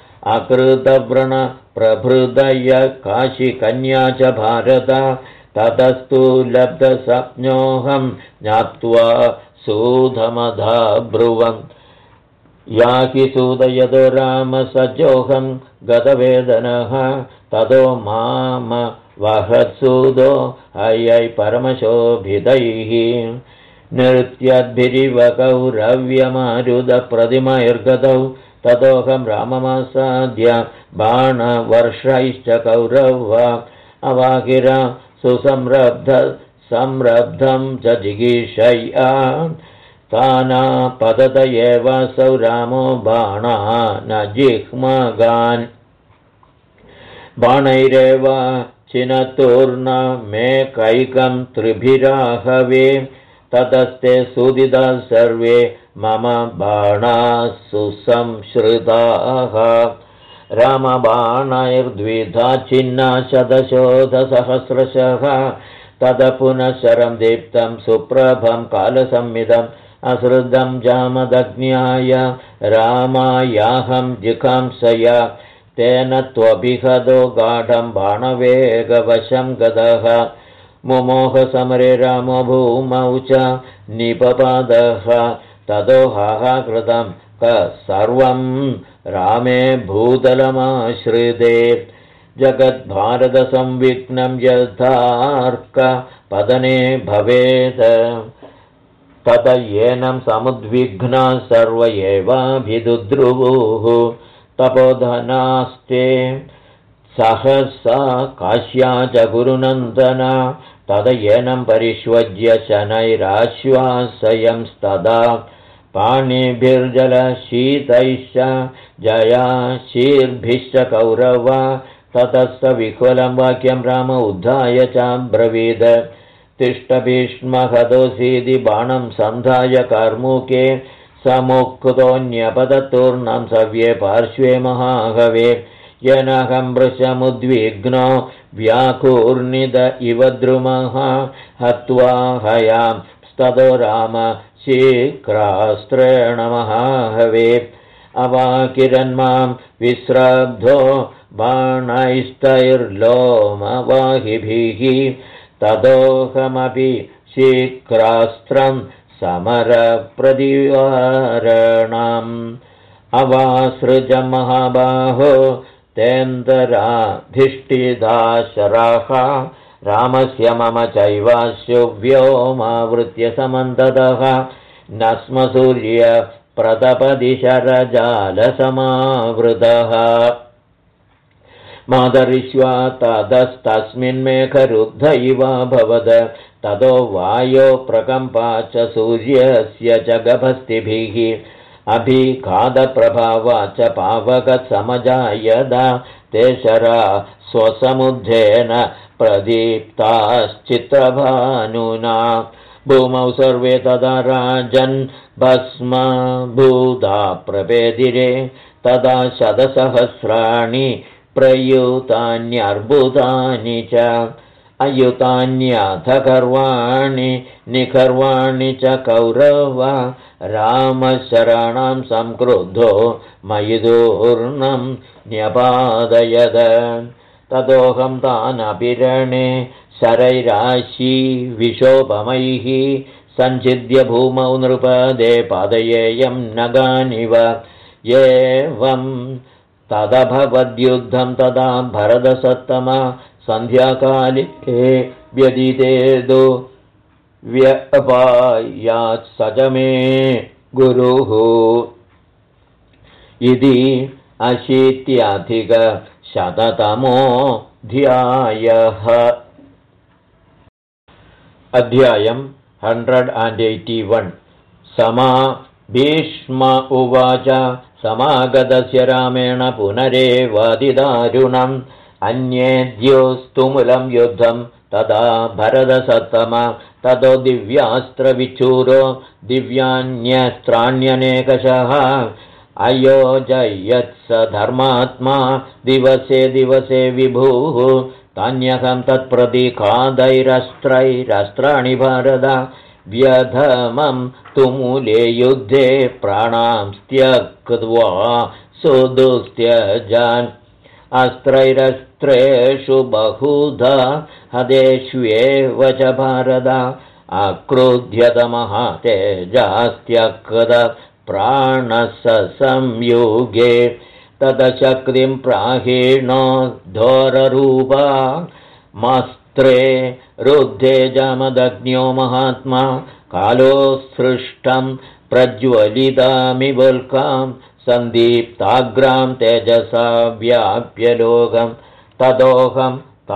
अकृतव्रणप्रभृदय काशीकन्या च भारत ततस्तु लब्धसप्नोऽहं ज्ञात्वा सूधमधा ब्रुवम् याहि सूदयतो रामसजोऽहं गतवेदनः ततो माम वहत्सूदो हयै परमशोभितैः नृत्यद्भिरिव कौरव्यमारुदप्रतिमैर्गतौ ततोऽहं राममासाद्य बाणवर्षैश्च कौरवा अवाकिरा सुसंरब्धं च जिगीषया तानापतत एवासौ रामो बाणान् जिह्मगान् बाणैरेव चिनतुर्नमेकैकं त्रिभिराहवे ततस्ते सुदिता सर्वे मम बाणाः सुसंश्रिताः रामबाणैर्द्विधा छिन्ना शतशोधसहस्रशः ततः पुनः शरं दीप्तं सुप्रभं कालसंमिदम् असृद्धं जामदग्न्याय रामायाहं जिघांसया तेन त्वभिहतो गाढं बाणवेगवशं गतः मुमोहसमरे रामो भूमौ च निपपादः ततो हाहाकृतं सर्वं रामे भूतलमाश्रिते जगद्भारतसंविघ्नं यथार्कपतने भवेत् तत येनं समुद्विघ्ना सर्व एवाभिदुद्रुवुः तपोधनास्ते सहसा काश्या च गुरुनन्दना तद येनं परिष्वज्य शनैराश्वासयंस्तदा पाणिभिर्जलशीतैश्च जयाशीर्भिश्च कौरवा ततः स विह्वलं वाक्यं राम उद्धाय चाब्रवीद तिष्ठ भीष्महतोऽसीति बाणं सन्धाय कार्मुके समुक्तोऽन्यपततूर्णं सव्ये पार्श्वे महाहवे येनाहं वृषमुद्विग्नो व्याकुर्निद इव द्रुमः हत्वा हयां स्ततो राम शीघ्रास्त्रेण महाहवे अवाकिरन्मां विश्रब्धो बाणैस्तैर्लोमवाहिभिः ततोऽहमपि शीघ्रास्त्रं समरप्रतिवारणम् अवासृजं महाबाहो तेन्दराधिष्ठिताशराः रामस्य मम चैवास्युव्योमावृत्य समन्ततः न स्म सूर्य प्रतपदि शरजालसमावृतः मातरिश्वा ततस्तस्मिन्मेघरुद्ध इवाभवद ततो वायो प्रकम्पा च सूर्यस्य च गभस्तिभिः अभिघातप्रभावा च पावकसमजायदा ते शरा स्वसमुद्धेन प्रदीप्ताश्चित्रभानुना भूमौ सर्वे तदा राजन् भस्मभूता प्रपेदिरे तदा शतसहस्राणि प्रयुतान्यर्बुदानि च अयुतान्यथ गर्वाणि निखर्वाणि च कौरव रामशराणां संक्रुद्धो मयिदूर्णं न्यपादयद ततोऽहं तानभिरणे शरैराशी विशोपमैः सञ्छिद्य भूमौ नृपदे पादयेयं नगानिव एवं तदभवद्युद्धं तदा भरतसत्तमा सन्ध्याकाले व्यदितेदो व्यपायात् स च मे गुरुः इति 80-शततमोऽध्यायः। अध्यायं 181 समा भीष्म उवाच समागतस्य रामेण पुनरेवादिदारुणम् अन्येद्योस्तुमुलं युद्धं तदा भरतसत्तमा ततो दिव्यास्त्रविचूरो दिव्यान्यस्त्राण्यनेकशः अयोजयत्स धर्मात्मा दिवसे दिवसे विभुः तान्यहं तत्प्रतिखादैरस्त्रैरस्त्राणि भारत व्यधमं तुमुले युद्धे प्राणां त्यक्त्वा सुदुस्त्यजान् अस्त्रैरस्त्रेषु बहुधा हदेष्वेव च भारत आक्रुध्यतमः तेजास्त्यक्द प्राणस संयुगे तदशक्तिं प्राहीणो धोररूपा मस्त्रे रुद्धे जामदग्न्यो महात्मा कालोत्सृष्टं प्रज्वलितामिवुल्कां सन्दीप्ताग्रां तेजसा व्याप्य लोकं तदोहं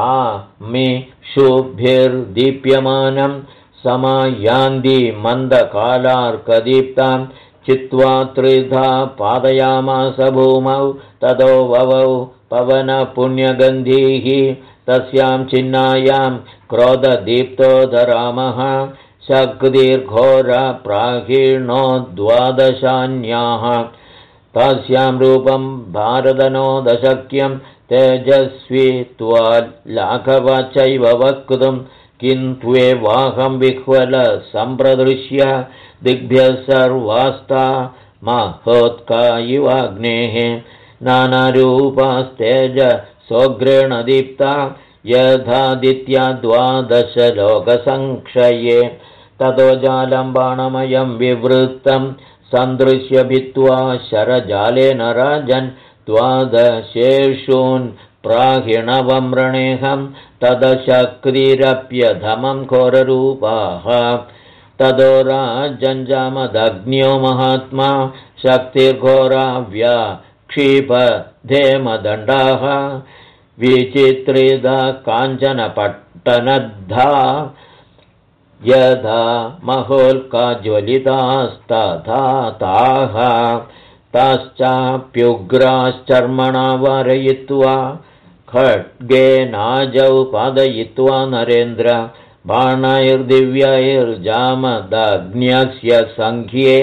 तामिषुभिर्दीप्यमानं समायान्ति मन्दकालार्कदीप्तां चित्वा त्रिधा पादयामास भूमौ ततो ववौ पवनपुण्यगन्धीः तस्यां चिन्नायां क्रोधदीप्तोदरामः शक्तिर्घोरा प्राहीणो द्वादशान्याः तस्यां रूपं भारतनोदशक्यं तेजस्वी त्वाल्लाघवचैव वक्तुं किन्त्वेवाहं विह्वल सम्प्रदृश्य दिग्भ्यः सर्वास्ता महोत्का इवाग्नेः नानारूपास्तेज सोग्रेण दीप्ता यथादित्या द्वादशलोकसंक्षये ततो जालं बाणमयं विवृत्तं सन्दृश्य भित्त्वा शरजालेन राजन् द्वादशेषून् प्राहिणवं रणेहं तदशक्तिरप्यधमं घोररूपाः ततो राजञ्जामदग्न्यो महात्मा शक्तिर्घोराव्या क्षिपधेमदण्डाः विचित्रिदा काञ्चनपट्टनद्धा यथा महोल्का ज्वलितास्तथा ताः ताश्चाप्युग्राश्चर्मणा वारयित्वा खड्गेनाजौ पादयित्वा नरेन्द्र बाणैर्दिव्यैर्जामदग्न्यस्य सङ्ख्ये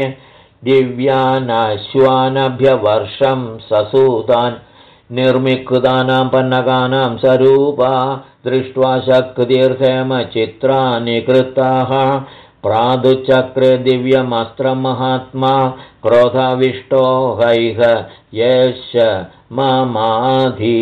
दिव्यानाश्वानभ्यवर्षं ससूतान् निर्मिकृतानां पन्नगानां स्वरूपा दृष्ट्वा शक्तिर्हेमचित्राणि कृताः प्रादुचक्रे दिव्यमस्त्रं महात्मा क्रोधाविष्टो हैह यश ममाधि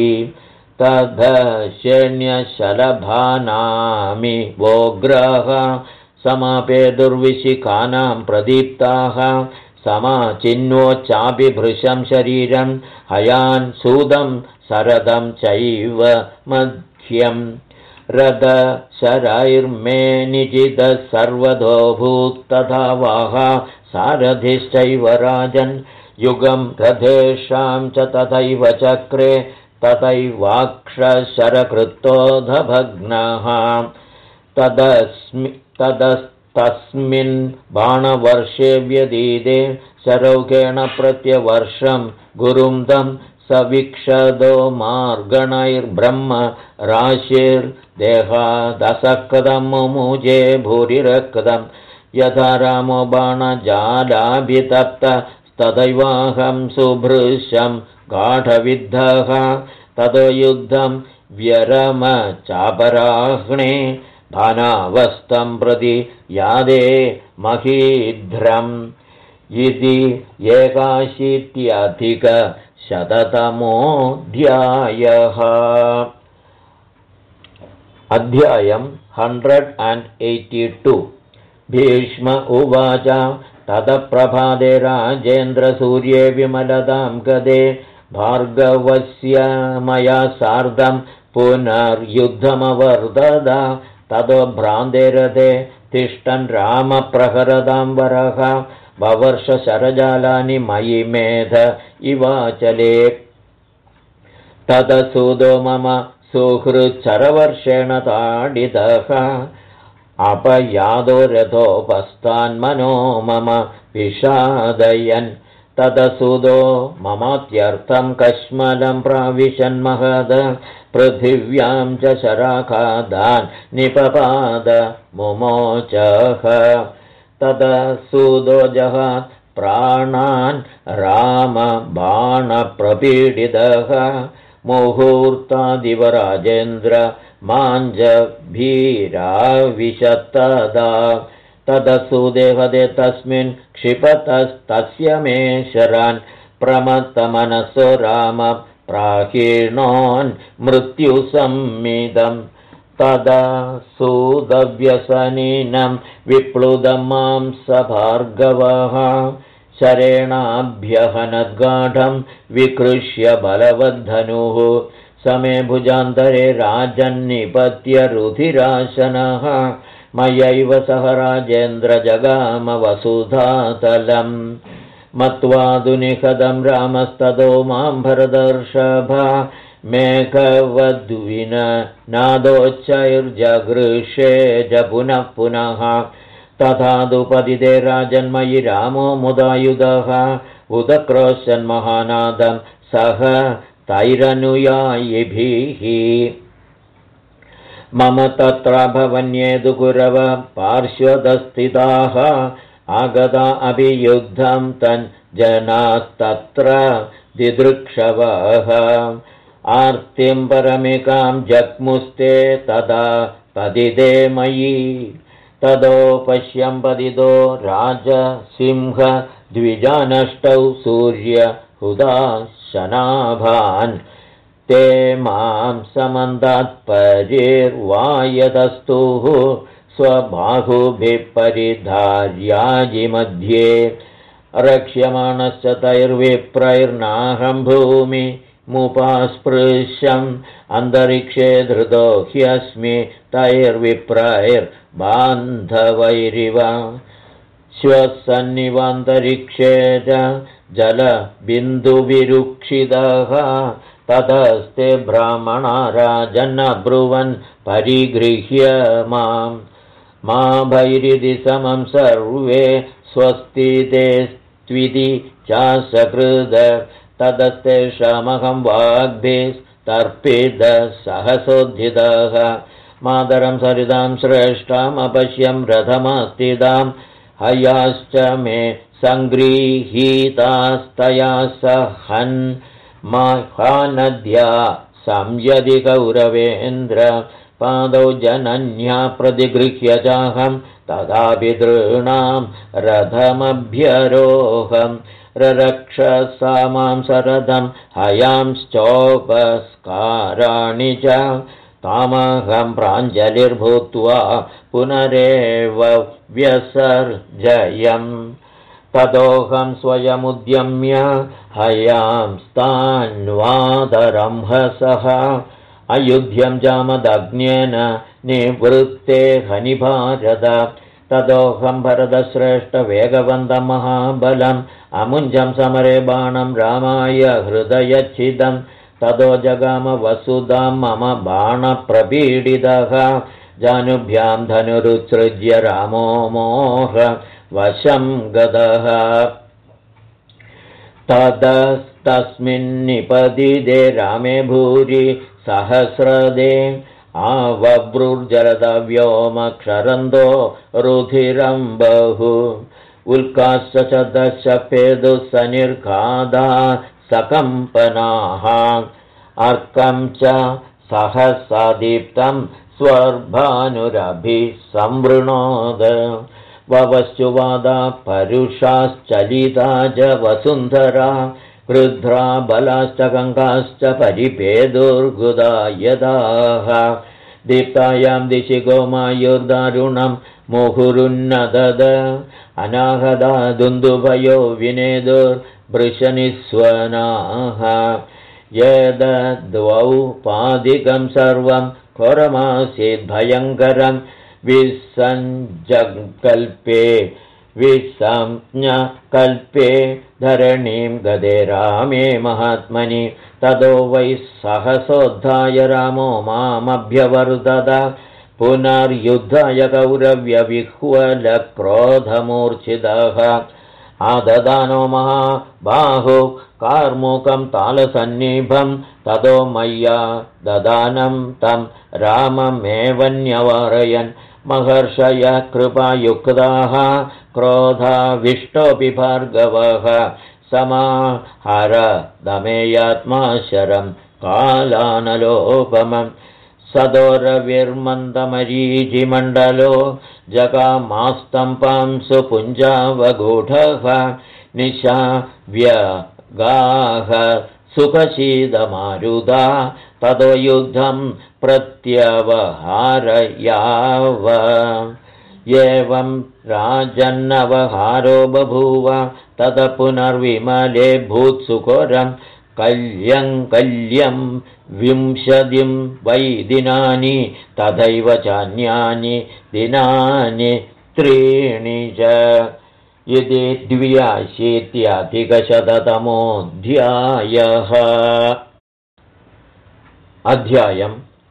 तदशेण्यशलभानामि वोग्रः समापे दुर्विशिखानां प्रदीप्ताः समाचिन्वोच्चाभिभृशं शरीरं हयान् सूदं सरदं चैव मध्यं रथशरैर्मे निजितः सर्वतोऽभूत् तथा वाह सारथिश्चैव राजन् युगं रथेषां च तथैव चक्रे तथैवाक्षशरकृतोऽधभग्नः तस्मिन् बाणवर्षे व्यदीदे शरौकेण प्रत्यवर्षं गुरुं तं सविक्षदो मार्गणैर्ब्रह्म राशिर्देहादसकृतं मुमुजे भूरिरकृतं यथा रामो बाणजालाभितप्तस्तदैवाहं सुभृशं गाढविद्धः ततो युद्धं व्यरमचापराह्णे भानावस्थं प्रति यादे महीध्रम् इति 81-शततमोऽध्यायः। अध्यायम् 182। भीष्म उवाच ततःप्रभाते राजेन्द्रसूर्ये विमलतां गदे भार्गवस्य मया सार्धं पुनर्युद्धमवर्धत ततो भ्रान्तेरथे तिष्ठन् रामप्रहरतां वरः ववर्षशरजालानि मयि मेध इवाचले ततसूदो मम सुहृच्चरवर्षेण ताडितः अपयादो रथोपस्थान्मनो मम विषादयन् ततसूदो ममात्यर्थं कश्मलं प्राविशन्महद पृथिव्यां च शराखादान् निपपाद मुमोचः ततसूदो जहात् प्राणान् रामबाणप्रपीडितः मुहूर्तादिवराजेन्द्र माञ्जभीराविशत्तदा ततसूदेहदे तस्मिन् क्षिपतस्तस्य मे शरान् प्रमत्तमनसो राम प्राकीर्णोन् मृत्युसम्मिदम् तदा सूदव्यसनीनं विप्लुदं मां स भार्गवः शरेणाभ्यहनद्गाढं विकृष्य बलवद्धनुः समे भुजान्तरे राजन्निपत्य रुधिराशनः मयैव सह राजेन्द्र जगाम वसुधातलं मत्वादुनिहदं रामस्ततो मां भरदर्षभ मेघवद्विन नादोच्चैर्जगृषे च पुनः पुनः तथा दुपदिते राजन्मयि रामो मुदायुधः उदक्रोशन्महानादं सह तैरनुयायिभिः मम तत्र भवन्येदु गुरव पार्श्वदस्थिताः आगता अभियुद्धं तञ्जनास्तत्र दिदृक्षवः आर्तिं परमिकां जग्मुस्ते तदा पतिते मयि तदो पश्यं पतितो राजसिंह द्विजानष्टौ सूर्यहुदाशनाभान् ते मां समन्तात्परिर्वायतस्तुः स्वबाहुभिः परिधार्याजिमध्ये रक्ष्यमाणश्च तैर्विप्रैर्नाहं भूमि मुपास्पृश्यम् अन्तरिक्षे धृतो ह्यस्मि तैर्विप्रैर्बान्धवैरिव श्वसन्निवान्तरिक्षे च जलबिन्दुविरुक्षितः ततस्ते ब्राह्मणा राजन्नब्रुवन् परिगृह्य मां मा भैरिति समं सर्वे स्वस्ति ते त्विति चासकृद ततस्तेषामहं वाग्भिस्तर्पितः सहसोद्धितः मातरं सरितां श्रेष्ठामपश्यं रथमस्थितां हयाश्च मे सङ्गृहीतास्तया सहन् महानद्या संयदि कौरवेन्द्र पादौ जनन्या प्रतिगृह्य चाहं तदा पितॄणां रथमभ्यरोहम् ररक्षसा मां सरथं हयांश्चोपस्काराणि च तामहं प्राञ्जलिर्भूत्वा पुनरेव व्यसर्जयम् ततोऽहं स्वयमुद्यम्य हयांस्तान्वादरंहसः अयुध्यं जामदग्न्येन निवृत्ते हनिभारत ततोऽहं भरतश्रेष्ठवेगवन्तं महाबलम् अमुञ्जं समरे बाणं रामाय हृदयच्छिदं ततो जगाम वसुधां मम बाणप्रपीडितः जानुभ्यां धनुरुत्सृज्य रामो मोह वशं गतः तस्मिन्निपतिदे रामे भूरि सहस्रदे आवव्रुर्जलदव्योमक्षरन्दो रुधिरं बहु उल्काश्च च दशपेदुः सनिर्घादा सकम्पनाः अर्कं च सहसादीप्तं स्वर्भानुरभिः संवृणोद ववश्चुवादा परुषाश्चलिता च वसुन्धरा क्रुद्ध्रा बलाश्च गङ्गाश्च परिपेदुर्गुदा यदाः दीप्तायां दिशि गोमायुर्दारुणं मुहुरुन्नदद अनाहदा दुन्दुभयो विनेदुर्वृशनिस्वनाः यद्द्वौ पादिकं सर्वं घोरमासीद्भयङ्करं विसञ्जकल्पे विसंज्ञकल्पे धरणीं गदे रामे महात्मनि ततो वै सहसोद्धाय रामो मामभ्यवर्धत पुनर्युद्धाय कौरव्यविह्वलक्रोधमूर्च्छितः आददानो महाबाहो कार्मुकं तालसन्निभं ततो मय्या ददानं तं राममेवन्यवारयन् महर्षय कृपायुक्ताः क्रोधाविष्टोऽपि भार्गवः समाहर दमेयात्मा शरं कालानलोपमम् सदोरविर्मन्दमरीचिमण्डलो जगामास्तं सुपुञ्जावगूढः निशाव्यगाः सुखशीदमारुदा ततो युद्धं प्रत्यवहारयाव एवं राजन्नवहारो बभूव तत पुनर्विमले भूत्सुकोरं कल्यं 20 वै दिनानि तथैव चान्यानि दिनानि 3 च इति 82-तमोऽध्यायः अध्यायं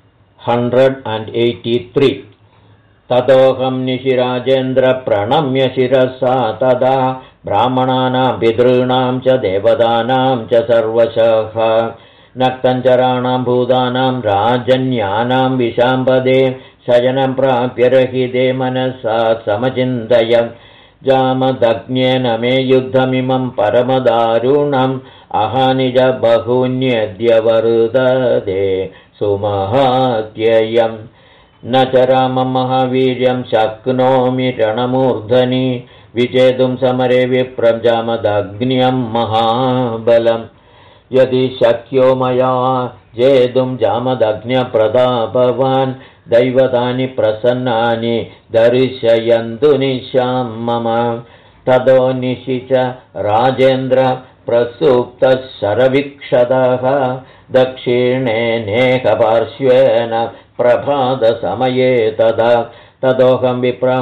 183 ततोऽहं निशिराजेन्द्र प्रणम्य शिरसा तदा ब्राह्मणानां पितॄणां च देवतानां च सर्वशः नक्तञ्चराणां भूतानां राजन्यानां विशाम्पदे शयनं प्राप्य रहिते मनसा समचिन्तय जामदग्न्येन मे युद्धमिमं परमदारुणम् अहानिज बहून्यद्य वर्तते सुमहात्ययम् न च रामं महावीर्यं शक्नोमि रणमूर्धनि विचेतुं समरे विप्रं जामदग्न्यं महाबलम् यदि शक्यो मया जेतुं जामदग्न्यप्रतापवान् दैवतानि प्रसन्नानि दर्शयन्तु निशां मम ततो निशि च राजेन्द्र प्रसुप्तः शरवीक्षतः दक्षिणेनेकपार्श्वेन प्रभातसमये तदोऽहं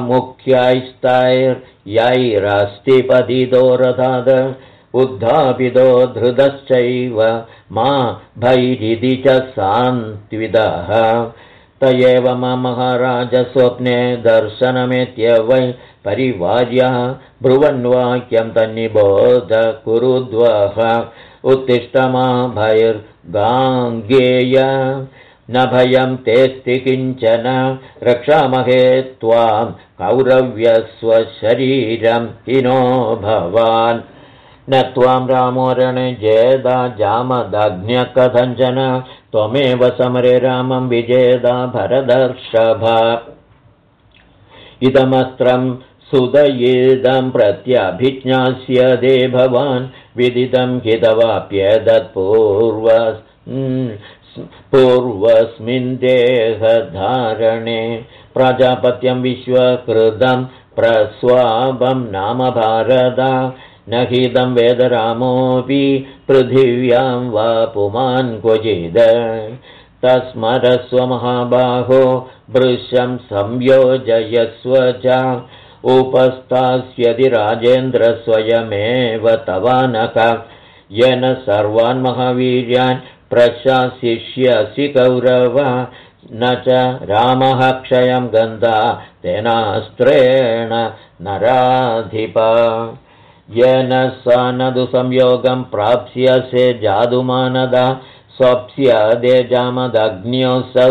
विप्रमुख्यैस्तैर्यैरस्तिपतितो रथाद उद्धापितो धृतश्चैव मा भैरिति च सान्त्वितः त एव मा महाराज स्वप्ने दर्शनमेत्य वै परिवार्यः ब्रुवन्वाक्यं तन्निबोध कुरुद्वः उत्तिष्ठ मा भैर्गाङ्गेय न भयं तेऽस्ति किञ्चन रक्षामहे त्वां कौरव्यस्वशरीरं हिनो भवान् न त्वां रामो रणे जेदा जामदग्न्यकथञ्चन त्वमेव समरे रामं विजेदा भरदर्षभ इदमस्त्रं सुदयेदं प्रत्यभिज्ञास्यते भवान् विदितं हितवाप्यदत्पूर्वस्मिन् देहधारणे प्रजापत्यं विश्वकृतं प्रस्वाभं नाम भारत न हिदं वेदरामोऽपि पृथिव्यां वा पुमान् क्वचिद तस्मरस्व महाबाहो भृशं संयोजयस्व च उपस्थास्यति राजेन्द्र स्वयमेव तवानक येन सर्वान् महावीर्यान् प्रशासिष्यसि कौरव न च रामः क्षयं गन्धा तेनास्त्रेण नराधिप येन स नदु संयोगं प्राप्स्यसे जादुमानदा स्वप्स्यदेजामदग्न्योऽसौ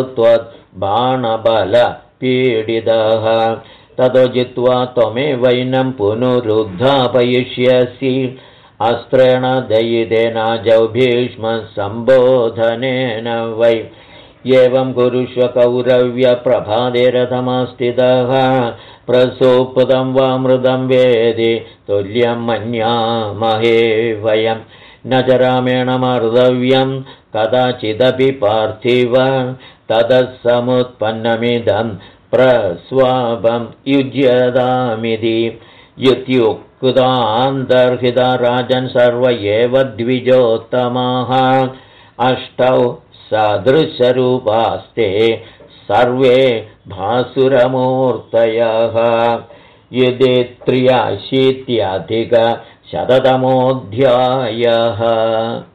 त्वद्बाणबलपीडितः ततो जित्वा त्वमेवैनं पुनरुद्धापयिष्यसि अस्त्रेण दयितेनाजौ भीष्मसम्बोधनेन वै एवं कुरुष्व कौरव्यप्रभाते रथमास्थितः प्रसोपदं वा मृदं वेदि तुल्यं मन्यामहे वयं न च रामेण मर्दव्यं कदाचिदपि पार्थिव ततः समुत्पन्नमिदं प्रस्वापं युज्यतामिति इत्युक्तान्तर्हिता राजन् सर्व एव द्विजोत्तमाः अष्टौ सदृशरूपास्ते सर्वे भासुरमूर्तयः यदि 83 अधिकशततमोऽध्यायः।